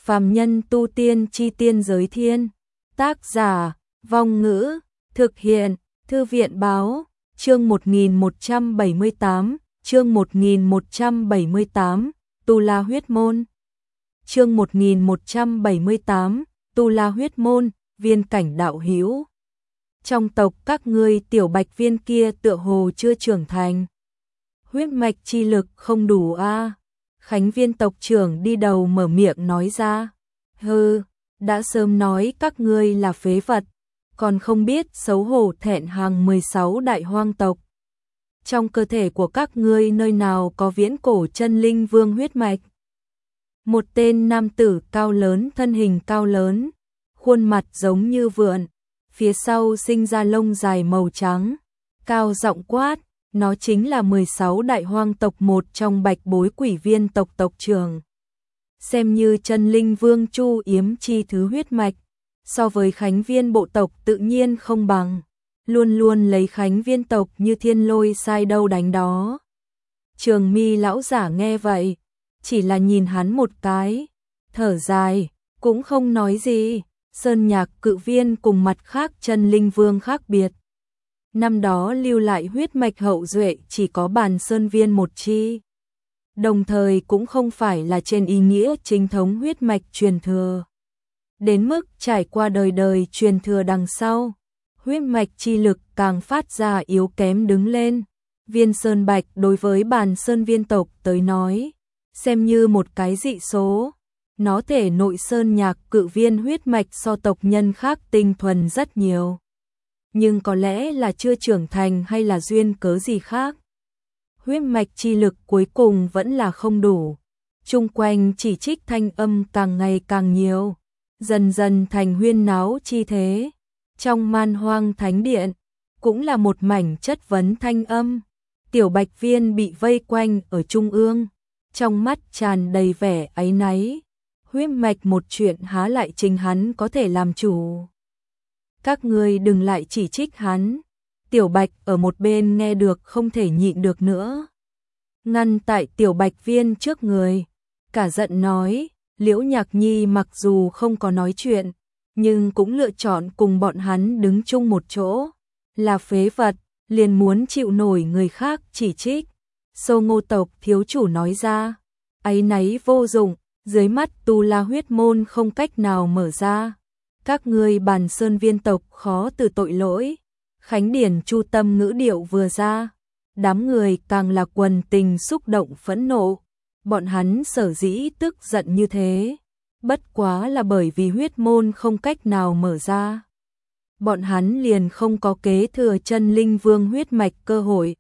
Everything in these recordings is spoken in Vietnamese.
Phàm nhân tu tiên chi tiên giới thiên. Tác giả, Vong Ngữ, thực hiện, Thư viện Báo, chương 1178, chương 1178, Tu La Huyết Môn. Chương 1178, Tu La Huyết Môn, Viên Cảnh đạo hữu. Trong tộc các ngươi tiểu bạch viên kia tựa hồ chưa trưởng thành. Huyết mạch chi lực không đủ a. Khánh Viên tộc trưởng đi đầu mở miệng nói ra. Hừ, đã sớm nói các ngươi là phế vật, còn không biết xấu hổ thẹn hàng 16 đại hoang tộc. Trong cơ thể của các ngươi nơi nào có viễn cổ chân linh vương huyết mạch? Một tên nam tử cao lớn, thân hình cao lớn, khuôn mặt giống như vượn, phía sau sinh ra lông dài màu trắng, cao giọng quát, nó chính là 16 đại hoang tộc một trong Bạch Bối Quỷ Viên tộc tộc trưởng. Xem như chân linh vương Chu Yếm chi thứ huyết mạch, so với Khánh Viên bộ tộc tự nhiên không bằng, luôn luôn lấy Khánh Viên tộc như thiên lôi sai đâu đánh đó. Trường Mi lão giả nghe vậy, chỉ là nhìn hắn một cái, thở dài, cũng không nói gì. Sơn Nhạc Cự Viên cùng mặt khác chân linh vương khác biệt. Năm đó lưu lại huyết mạch hậu duệ chỉ có Bàn Sơn Viên một chi. Đồng thời cũng không phải là trên ý nghĩa chính thống huyết mạch truyền thừa. Đến mức trải qua đời đời truyền thừa đằng sau, huyết mạch chi lực càng phát ra yếu kém đứng lên. Viên Sơn Bạch đối với Bàn Sơn Viên tộc tới nói, xem như một cái dị số. Nó thể nội Sơn Nhạc Cự Viên huyết mạch so tộc nhân khác tinh thuần rất nhiều. Nhưng có lẽ là chưa trưởng thành hay là duyên cớ gì khác. Huyết mạch chi lực cuối cùng vẫn là không đủ. Chung quanh chỉ trích thanh âm càng ngày càng nhiều, dần dần thành huyên náo chi thế. Trong Man Hoang Thánh Điện, cũng là một mảnh chất vấn thanh âm. Tiểu Bạch Viên bị vây quanh ở trung ương, trong mắt tràn đầy vẻ áy náy. Huyết mạch một chuyện há lại chính hắn có thể làm chủ. Các ngươi đừng lại chỉ trích hắn. Tiểu Bạch ở một bên nghe được không thể nhịn được nữa. Ngăn tại Tiểu Bạch Viên trước người, cả giận nói, Liễu Nhạc Nhi mặc dù không có nói chuyện, nhưng cũng lựa chọn cùng bọn hắn đứng chung một chỗ. Là phế vật, liền muốn chịu nổi người khác chỉ trích. Sâu Ngô tộc thiếu chủ nói ra, áy náy vô dụng. Dưới mắt Tu La huyết môn không cách nào mở ra. Các ngươi Bàn Sơn Viên tộc khó từ tội lỗi. Khánh Điển Chu Tâm ngữ điệu vừa ra, đám người càng là quần tình xúc động phẫn nộ. Bọn hắn sở dĩ tức giận như thế, bất quá là bởi vì huyết môn không cách nào mở ra. Bọn hắn liền không có kế thừa chân linh vương huyết mạch cơ hội.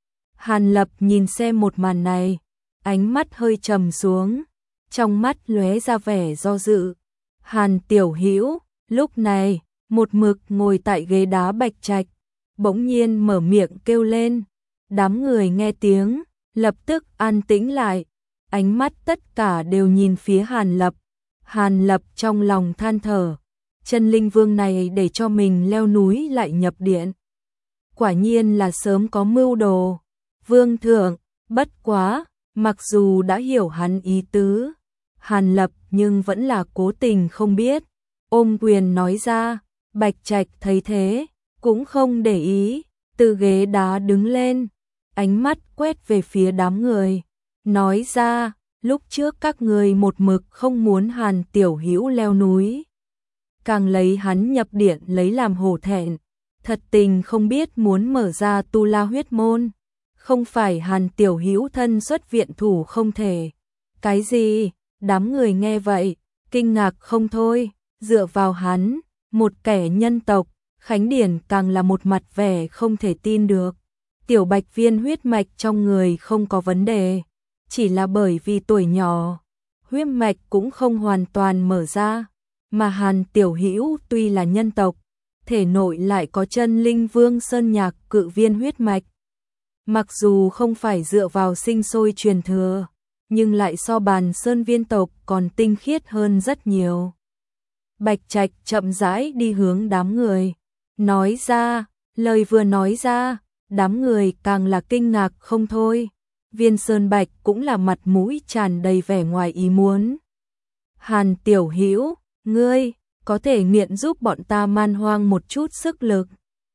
Hàn Lập nhìn xem một màn này, ánh mắt hơi trầm xuống. Trong mắt lóe ra vẻ do dự. Hàn tiểu hữu, lúc này, một mực ngồi tại ghế đá bạch trạch, bỗng nhiên mở miệng kêu lên. Đám người nghe tiếng, lập tức an tĩnh lại. Ánh mắt tất cả đều nhìn phía Hàn Lập. Hàn Lập trong lòng than thở. Chân linh vương này để cho mình leo núi lại nhập điện. Quả nhiên là sớm có mưu đồ. Vương thượng, bất quá, mặc dù đã hiểu hắn ý tứ, Hàn Lập nhưng vẫn là cố tình không biết. Ôm quyền nói ra, Bạch Trạch thấy thế, cũng không để ý, từ ghế đá đứng lên, ánh mắt quét về phía đám người, nói ra, lúc trước các người một mực không muốn Hàn tiểu hữu leo núi, càng lấy hắn nhập điện lấy làm hổ thẹn, thật tình không biết muốn mở ra Tu La huyết môn, không phải Hàn tiểu hữu thân xuất viện thủ không thể. Cái gì? Đám người nghe vậy, kinh ngạc không thôi, dựa vào hắn, một kẻ nhân tộc, Khánh Điển càng là một mặt vẻ không thể tin được. Tiểu Bạch Viên huyết mạch trong người không có vấn đề, chỉ là bởi vì tuổi nhỏ, huyết mạch cũng không hoàn toàn mở ra, mà Hàn tiểu hữu tuy là nhân tộc, thể nội lại có chân linh vương Sơn Nhạc Cự Viên huyết mạch. Mặc dù không phải dựa vào sinh sôi truyền thừa, nhưng lại so Bàn Sơn Viên tộc còn tinh khiết hơn rất nhiều. Bạch Trạch chậm rãi đi hướng đám người, nói ra, lời vừa nói ra, đám người càng là kinh ngạc không thôi. Viên Sơn Bạch cũng là mặt mũi tràn đầy vẻ ngoài ý muốn. Hàn tiểu hữu, ngươi có thể nghiện giúp bọn ta man hoang một chút sức lực.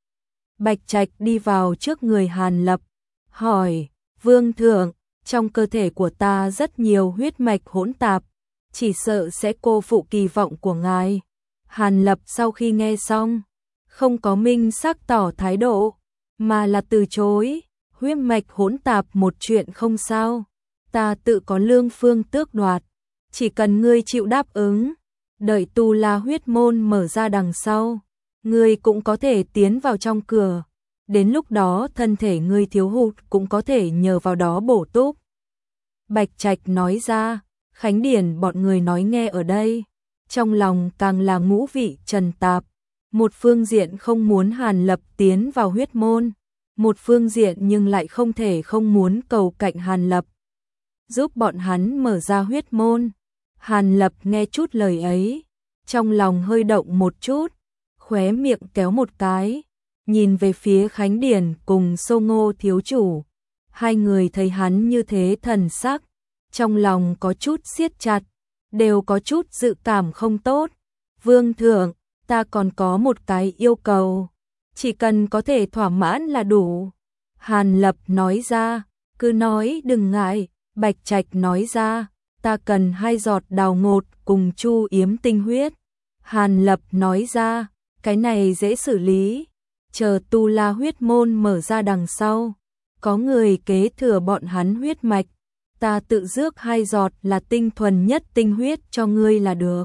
Bạch Trạch đi vào trước người Hàn Lập, hỏi, Vương thượng, trong cơ thể của ta rất nhiều huyết mạch hỗn tạp, chỉ sợ sẽ cô phụ kỳ vọng của ngài. Hàn Lập sau khi nghe xong, không có minh xác tỏ thái độ, mà là từ chối, huyết mạch hỗn tạp một chuyện không sao, ta tự có lương phương tước đoạt, chỉ cần ngươi chịu đáp ứng, đợi Tu La huyết môn mở ra đằng sau, ngươi cũng có thể tiến vào trong cửa, đến lúc đó thân thể ngươi thiếu hụt cũng có thể nhờ vào đó bổ túc. Bạch Trạch nói ra, Khánh Điển bọn người nói nghe ở đây, trong lòng càng là ngũ vị trần tạp, một phương diện không muốn Hàn Lập tiến vào huyết môn, một phương diện nhưng lại không thể không muốn cầu cạnh Hàn Lập, giúp bọn hắn mở ra huyết môn. Hàn Lập nghe chút lời ấy, trong lòng hơi động một chút, khóe miệng kéo một cái, nhìn về phía Khánh Điển cùng Sô Ngô thiếu chủ. Hai người thấy hắn như thế thần sắc, trong lòng có chút siết chặt, đều có chút dự cảm không tốt. Vương thượng, ta còn có một cái yêu cầu, chỉ cần có thể thỏa mãn là đủ. Hàn Lập nói ra, cứ nói đừng ngại. Bạch Trạch nói ra, ta cần 2 giọt đào ngột cùng chu yếm tinh huyết. Hàn Lập nói ra, cái này dễ xử lý, chờ Tu La huyết môn mở ra đằng sau, có người kế thừa bọn hắn huyết mạch, ta tự rước 2 giọt là tinh thuần nhất tinh huyết cho ngươi là được.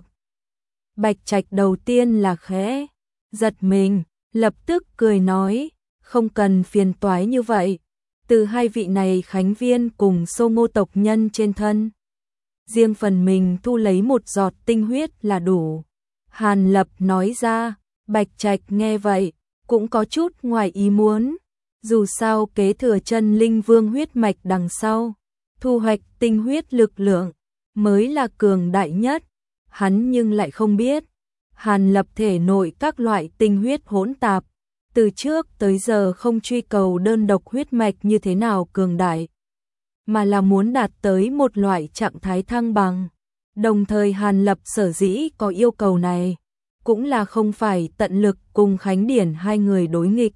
Bạch Trạch đầu tiên là khẽ giật mình, lập tức cười nói, không cần phiền toái như vậy, từ 2 vị này khánh viên cùng Sô Ngô tộc nhân trên thân, riêng phần mình thu lấy 1 giọt tinh huyết là đủ. Hàn Lập nói ra, Bạch Trạch nghe vậy, cũng có chút ngoài ý muốn, dù sao kế thừa chân linh vương huyết mạch đằng sau, thu hoạch tinh huyết lực lượng, mới là cường đại nhất, hắn nhưng lại không biết, Hàn Lập thể nội các loại tinh huyết hỗn tạp, từ trước tới giờ không truy cầu đơn độc huyết mạch như thế nào cường đại, mà là muốn đạt tới một loại trạng thái thăng bằng. Đồng thời Hàn Lập sở dĩ có yêu cầu này, cũng là không phải tận lực cùng Khánh Điển hai người đối nghịch,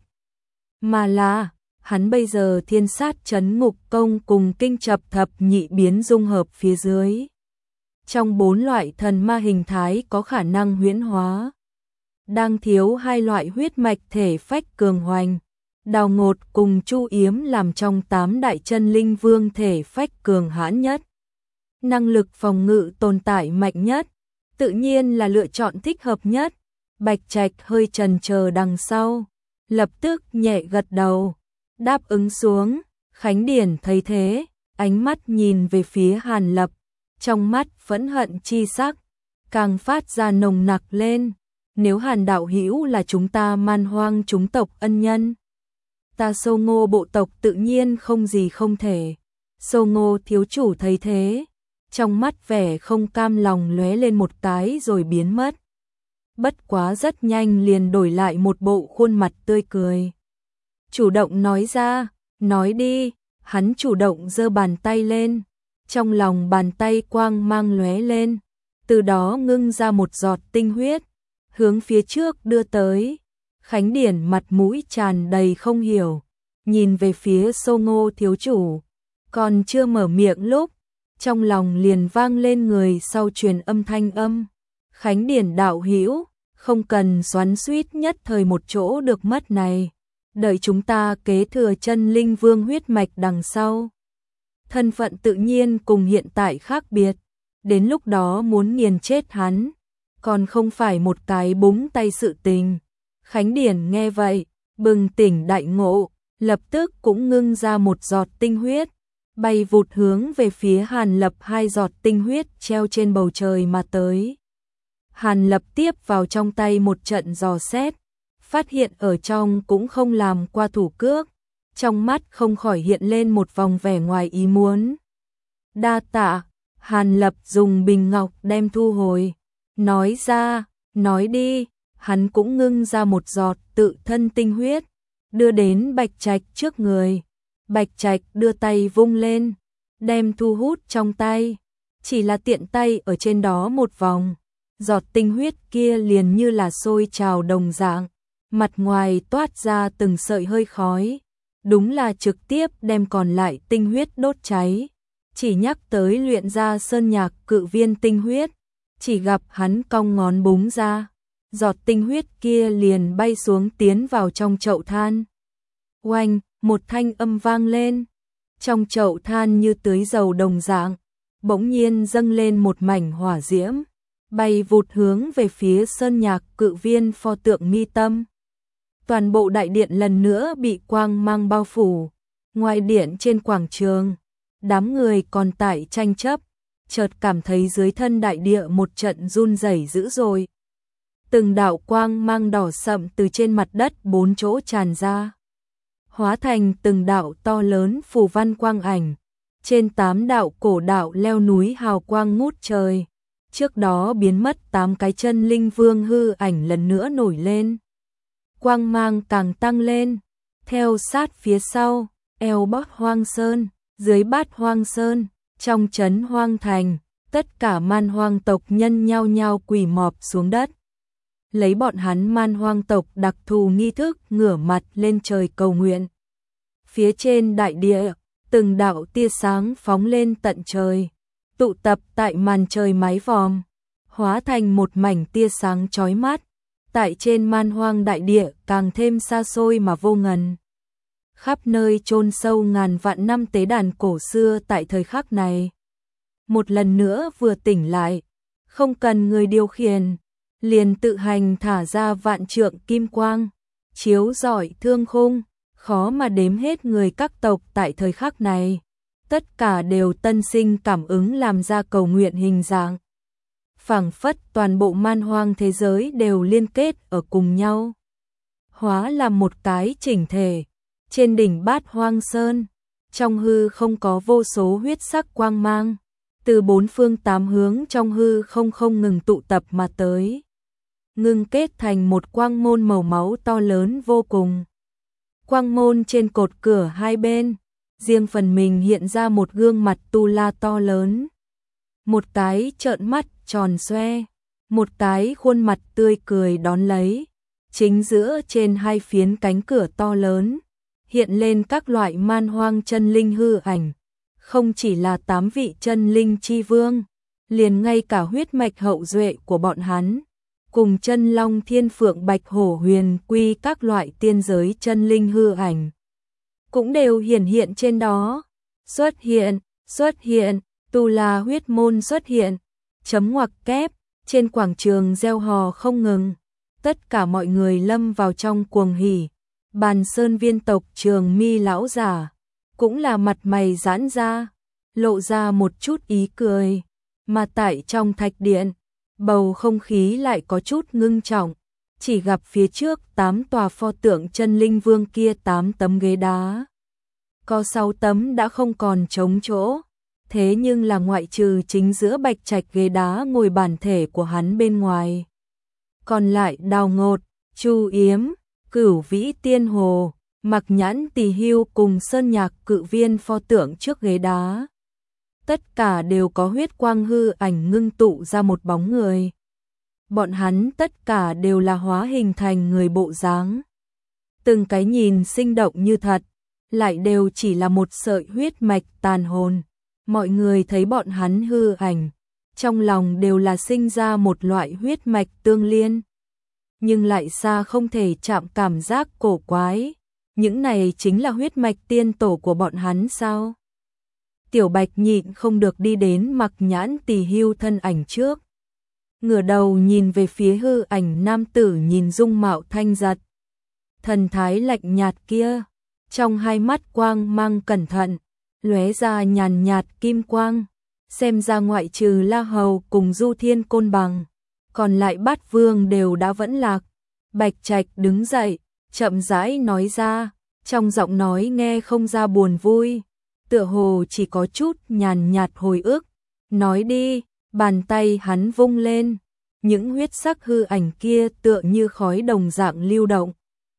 mà là hắn bây giờ thiên sát trấn ngục công cùng kinh chập thập nhị biến dung hợp phía dưới. Trong 4 loại thần ma hình thái có khả năng huyễn hóa, đang thiếu 2 loại huyết mạch thể phách cường hoành, đào ngột cùng chu yếm làm trong 8 đại chân linh vương thể phách cường hãn nhất. Năng lực phòng ngự tồn tại mạnh nhất, tự nhiên là lựa chọn thích hợp nhất. Bạch Trạch hơi chần chờ đằng sau, lập tức nhẹ gật đầu, đáp ứng xuống. Khánh Điển thấy thế, ánh mắt nhìn về phía Hàn Lập, trong mắt phẫn hận chi sắc càng phát ra nồng nặc lên. Nếu Hàn đạo hữu là chúng ta man hoang chúng tộc ân nhân, ta Sô Ngô bộ tộc tự nhiên không gì không thể. Sô Ngô thiếu chủ thấy thế, trong mắt vẻ không cam lòng lóe lên một cái rồi biến mất. Bất quá rất nhanh liền đổi lại một bộ khuôn mặt tươi cười. Chủ động nói ra, nói đi, hắn chủ động giơ bàn tay lên, trong lòng bàn tay quang mang lóe lên, từ đó ngưng ra một giọt tinh huyết, hướng phía trước đưa tới. Khánh Điển mặt mũi tràn đầy không hiểu, nhìn về phía Sô Ngô thiếu chủ, còn chưa mở miệng lúc, trong lòng liền vang lên người sau truyền âm thanh âm. Khánh Điển đạo hữu, không cần xoắn xuýt nhất thời một chỗ được mất này, đợi chúng ta kế thừa chân linh vương huyết mạch đằng sau. Thân phận tự nhiên cùng hiện tại khác biệt, đến lúc đó muốn nghiền chết hắn, còn không phải một cái búng tay sự tình. Khánh Điển nghe vậy, bừng tỉnh đại ngộ, lập tức cũng ngưng ra một giọt tinh huyết, bay vụt hướng về phía Hàn Lập. 2 giọt tinh huyết treo trên bầu trời mà tới. Hàn Lập tiếp vào trong tay một trận dò xét, phát hiện ở trong cũng không làm qua thủ cước, trong mắt không khỏi hiện lên một vòng vẻ ngoài ý muốn. Đa tạ. Hàn Lập dùng bình ngọc đem thu hồi, nói ra, nói đi. Hắn cũng ngưng ra một giọt tự thân tinh huyết, đưa đến Bạch Trạch trước người. Bạch Trạch đưa tay vung lên, đem thu hút trong tay. chỉ là tiện tay ở trên đó một vòng, giọt tinh huyết kia liền như là sôi trào đồng dạng, mặt ngoài toát ra từng sợi hơi khói, đúng là trực tiếp đem còn lại tinh huyết đốt cháy. Chỉ nhắc tới luyện ra sơn nhạc cự viên tinh huyết, chỉ gặp hắn cong ngón búng ra, giọt tinh huyết kia liền bay xuống tiến vào trong chậu than. Oanh, một thanh âm vang lên, trong chậu than như tưới dầu đồng dạng, bỗng nhiên dâng lên một mảnh hỏa diễm, bay vụt hướng về phía sơn nhạc cự viên pho tượng mi tâm. Toàn bộ đại điện lần nữa bị quang mang bao phủ, ngoài điện trên quảng trường, đám người còn tại tranh chấp, chợt cảm thấy dưới thân đại địa một trận run rẩy dữ dội. Từng đạo quang mang đỏ sậm từ trên mặt đất bốn chỗ tràn ra, hóa thành từng đạo to lớn phù văn quang ảnh, trên 8 đạo cổ đạo leo núi hào quang ngút trời. Trước đó biến mất 8 cái chân linh vương hư ảnh lần nữa nổi lên. Quang mang càng tăng lên, theo sát phía sau, eo Bát Hoang Sơn, dưới Bát Hoang Sơn, trong trấn Hoang Thành, tất cả man hoang tộc nhân nhao nhao quỳ mọp xuống đất. Lấy bọn hắn man hoang tộc đặc thù nghi thức ngửa mặt lên trời cầu nguyện. Phía trên đại địa, từng đạo tia sáng phóng lên tận trời, tụ tập tại màn trời mái vòm, hóa thành một mảnh tia sáng chói mắt, tại trên man hoang đại địa càng thêm xa xôi mà vô ngần. Khắp nơi chôn sâu ngàn vạn năm tế đàn cổ xưa tại thời khắc này. Một lần nữa vừa tỉnh lại, không cần người điều khiển, liền tự hành thả ra vạn trượng kim quang, chiếu rọi thương khung, khó mà đếm hết người các tộc tại thời khắc này. Tất cả đều tân sinh cảm ứng làm ra cầu nguyện hình dạng. Phảng phất toàn bộ man hoang thế giới đều liên kết ở cùng nhau, hóa làm một cái chỉnh thể. Trên đỉnh Bát Hoang Sơn, trong hư không có vô số huyết sắc quang mang, từ bốn phương tám hướng trong hư không ngừng tụ tập mà tới, ngưng kết thành một quang môn màu máu to lớn vô cùng. Quang môn trên cột cửa hai bên, riêng phần mình hiện ra một gương mặt tu la to lớn. Một cái trợn mắt tròn xoe, một cái khuôn mặt tươi cười đón lấy. Chính giữa trên hai phiến cánh cửa to lớn, hiện lên các loại man hoang chân linh hư ảnh. Không chỉ là 8 vị chân linh chi vương, liền ngay cả huyết mạch hậu duệ của bọn hắn, cùng chân long thiên phượng bạch hổ huyền quy các loại tiên giới chân linh hư ảnh, cũng đều hiển hiện trên đó. Xuất hiện, tu la huyết môn xuất hiện, chấm ngoặc kép, trên quảng trường reo hò không ngừng. Tất cả mọi người lâm vào trong cuồng hỉ. Bàn Sơn viên tộc Trường Mi lão giả cũng là mặt mày giãn ra, lộ ra một chút ý cười, mà tại trong thạch điện, bầu không khí lại có chút ngưng trọng, chỉ gặp phía trước 8 tòa pho tượng chân linh vương kia 8 tấm ghế đá, có 6 tấm đã không còn trống chỗ, thế nhưng là ngoại trừ chính giữa bạch trạch ghế đá ngồi bản thể của hắn bên ngoài, còn lại Đào Ngột, Chu Yếm, Cửu Vĩ Tiên Hồ, Mặc Nhãn Tỳ Hưu cùng Sơn Nhạc Cự Viên pho tượng trước ghế đá. Tất cả đều có huyết quang hư ảnh ngưng tụ ra một bóng người. Bọn hắn tất cả đều là hóa hình thành người bộ dáng. Từng cái nhìn sinh động như thật, lại đều chỉ là một sợi huyết mạch tàn hồn. Mọi người thấy bọn hắn hư ảnh, trong lòng đều là sinh ra một loại huyết mạch tương liên, nhưng lại xa không thể chạm cảm giác cổ quái. Những này chính là huyết mạch tiên tổ của bọn hắn sao? Tiểu Bạch nhịn không được đi đến Mặc Nhãn Tỳ Hưu thân ảnh trước, ngửa đầu nhìn về phía hư ảnh nam tử nhìn dung mạo thanh giật, thần thái lạnh nhạt kia, trong hai mắt quang mang cẩn thận, lóe ra nhàn nhạt kim quang, xem ra ngoại trừ La Hầu cùng Du Thiên Côn Bằng, còn lại Bát Vương đều đã vẫn lạc. Bạch Trạch đứng dậy, chậm rãi nói ra, trong giọng nói nghe không ra buồn vui, tựa hồ chỉ có chút nhàn nhạt hồi ức. Nói đi, bàn tay hắn vung lên, những huyết sắc hư ảnh kia tựa như khói đồng dạng lưu động,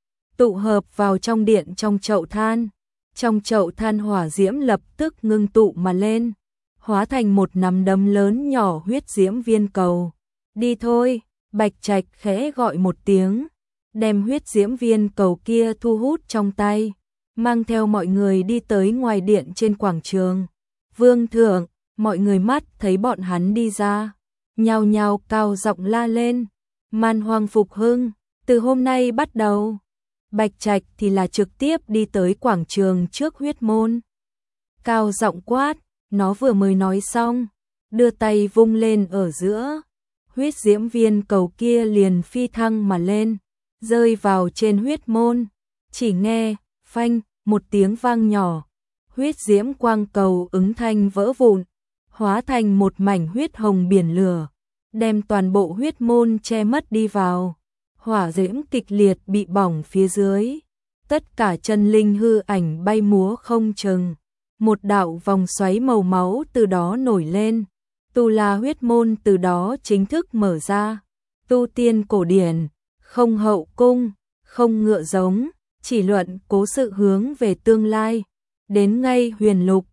tụ hợp vào trong điện trong chậu than. Trong chậu than hỏa diễm lập tức ngưng tụ mà lên, hóa thành một nắm đấm lớn nhỏ huyết diễm viên cầu. Đi thôi, Bạch Trạch khẽ gọi một tiếng, đem huyết diễm viên cầu kia thu hút trong tay, mang theo mọi người đi tới ngoài điện trên quảng trường. Vương thượng, mọi người mắt thấy bọn hắn đi ra, nhao nhao cao giọng la lên, Man Hoang phục hưng, từ hôm nay bắt đầu. Bạch Trạch thì là trực tiếp đi tới quảng trường trước huyết môn. Cao giọng quát, nó vừa mới nói xong, đưa tay vung lên ở giữa. Huyết diễm viên cầu kia liền phi thăng mà lên, rơi vào trên huyết môn. Chỉ nghe, phanh, một tiếng vang nhỏ, huyết diễm quang cầu ứng thanh vỡ vụn, hóa thành một mảnh huyết hồng biển lửa, đem toàn bộ huyết môn che mất đi vào. Hỏa diễm kịch liệt bị bỏng phía dưới, tất cả chân linh hư ảnh bay múa không chừng. Một đạo vòng xoáy màu máu từ đó nổi lên, Tu La huyết môn từ đó chính thức mở ra. Tu tiên cổ điển, không hậu cung, không ngựa giống, chỉ luận cố sự hướng về tương lai. Đến ngay huyền lục,